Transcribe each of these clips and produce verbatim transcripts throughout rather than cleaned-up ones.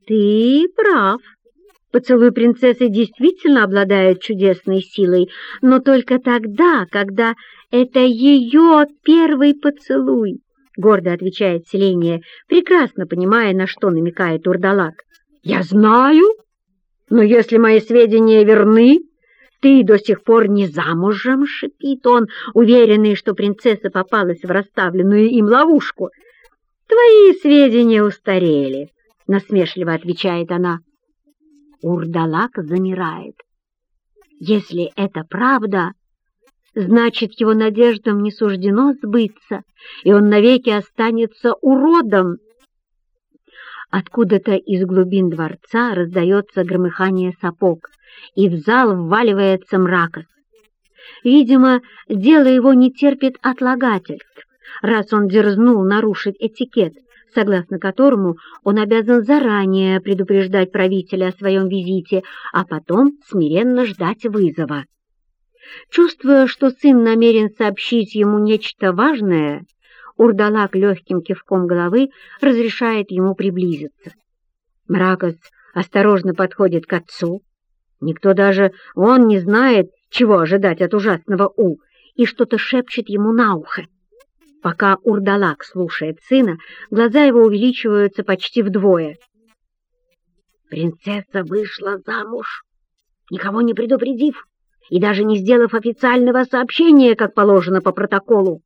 Ты прав. Поцелуй принцессы действительно обладает чудесной силой, но только тогда, когда это ее первый поцелуй, — гордо отвечает Селения, прекрасно понимая, на что намекает Урдалак. «Я знаю, но если мои сведения верны, ты до сих пор не замужем», — шипит он, уверенный, что принцесса попалась в расставленную им ловушку. «Твои сведения устарели», — насмешливо отвечает она. Урдалак замирает. Если это правда, значит, его надеждам не суждено сбыться, и он навеки останется уродом. Откуда-то из глубин дворца раздается громыхание сапог, и в зал вваливается Мракос. Видимо, дело его не терпит отлагательств, раз он дерзнул нарушить этикет, согласно которому он обязан заранее предупреждать правителя о своем визите, а потом смиренно ждать вызова. Чувствуя, что сын намерен сообщить ему нечто важное, Урдалак легким кивком головы разрешает ему приблизиться. Мракос осторожно подходит к отцу. Никто даже он не знает, чего ожидать от ужасного У, и что-то шепчет ему на ухо. Пока Урдалак слушает сына, глаза его увеличиваются почти вдвое. Принцесса вышла замуж, никого не предупредив и даже не сделав официального сообщения, как положено по протоколу.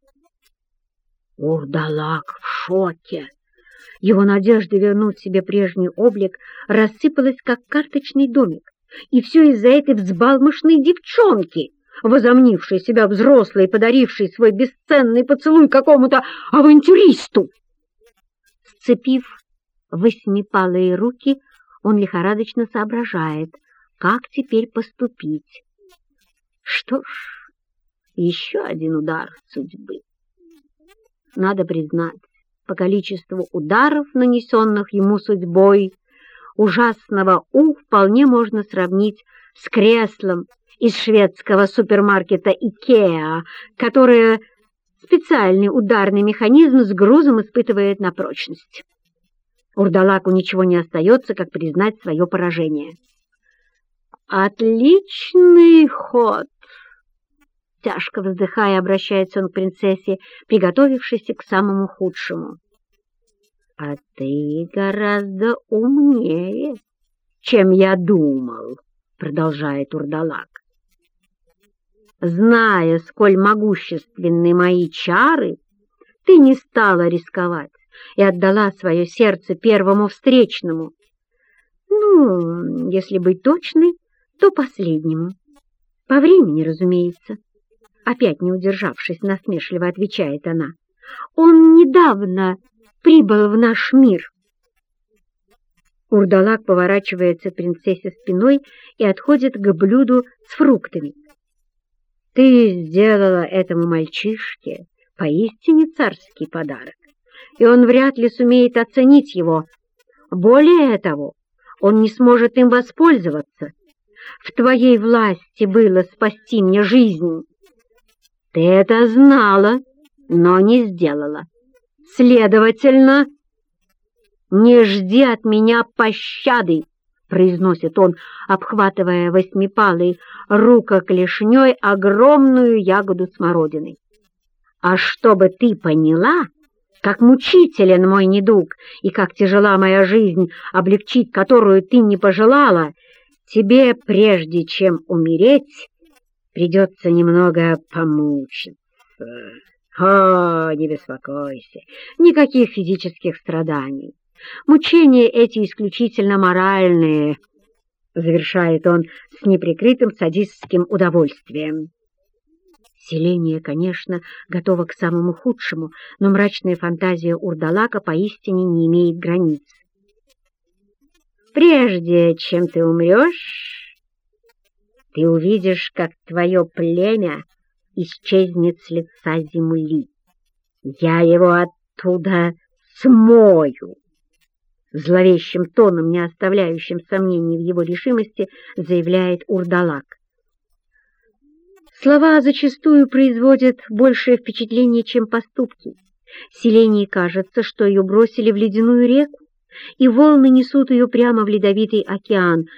Урдалак в шоке. Его надежда вернуть себе прежний облик рассыпалась, как карточный домик, и все из-за этой взбалмошной девчонки, возомнивший себя взрослой и подаривший свой бесценный поцелуй какому-то авантюристу. Сцепив восьмипалые руки, он лихорадочно соображает, как теперь поступить. Что ж, еще один удар судьбы. Надо признать, по количеству ударов, нанесенных ему судьбой, ужасного У вполне можно сравнить с креслом из шведского супермаркета Икеа, которое специальный ударный механизм с грузом испытывает на прочность. Урдалаку ничего не остается, как признать свое поражение. «Отличный ход!» Тяжко вздыхая, обращается он к принцессе, приготовившейся к самому худшему. «А ты гораздо умнее, чем я думал», — продолжает Урдалак. «Зная, сколь могущественны мои чары, ты не стала рисковать и отдала свое сердце первому встречному. Ну, если быть точной, то последнему. По времени, разумеется». Опять не удержавшись, насмешливо отвечает она. «Он недавно прибыл в наш мир». Урдалак поворачивается к принцессе спиной и отходит к блюду с фруктами. «Ты сделала этому мальчишке поистине царский подарок, и он вряд ли сумеет оценить его. Более того, он не сможет им воспользоваться. В твоей власти было спасти мне жизнь. Ты это знала, но не сделала. Следовательно, не жди от меня пощады», — произносит он, обхватывая восьмипалой рукоклешней огромную ягоду смородины. «А чтобы ты поняла, как мучителен мой недуг и как тяжела моя жизнь, облегчить которую ты не пожелала, тебе, прежде чем умереть, придется немного помучиться. О, не беспокойся, никаких физических страданий. Мучения эти исключительно моральные», — завершает он с неприкрытым садистским удовольствием. Селения, конечно, готова к самому худшему, но мрачная фантазия Урдалака поистине не имеет границ. «Прежде чем ты умрешь, ты увидишь, как твое племя исчезнет с лица земли. Я его оттуда смою», — зловещим тоном, не оставляющим сомнений в его решимости, заявляет Урдалак. Слова зачастую производят большее впечатление, чем поступки. Селении кажется, что ее бросили в ледяную реку, и волны несут ее прямо в ледовитый океан,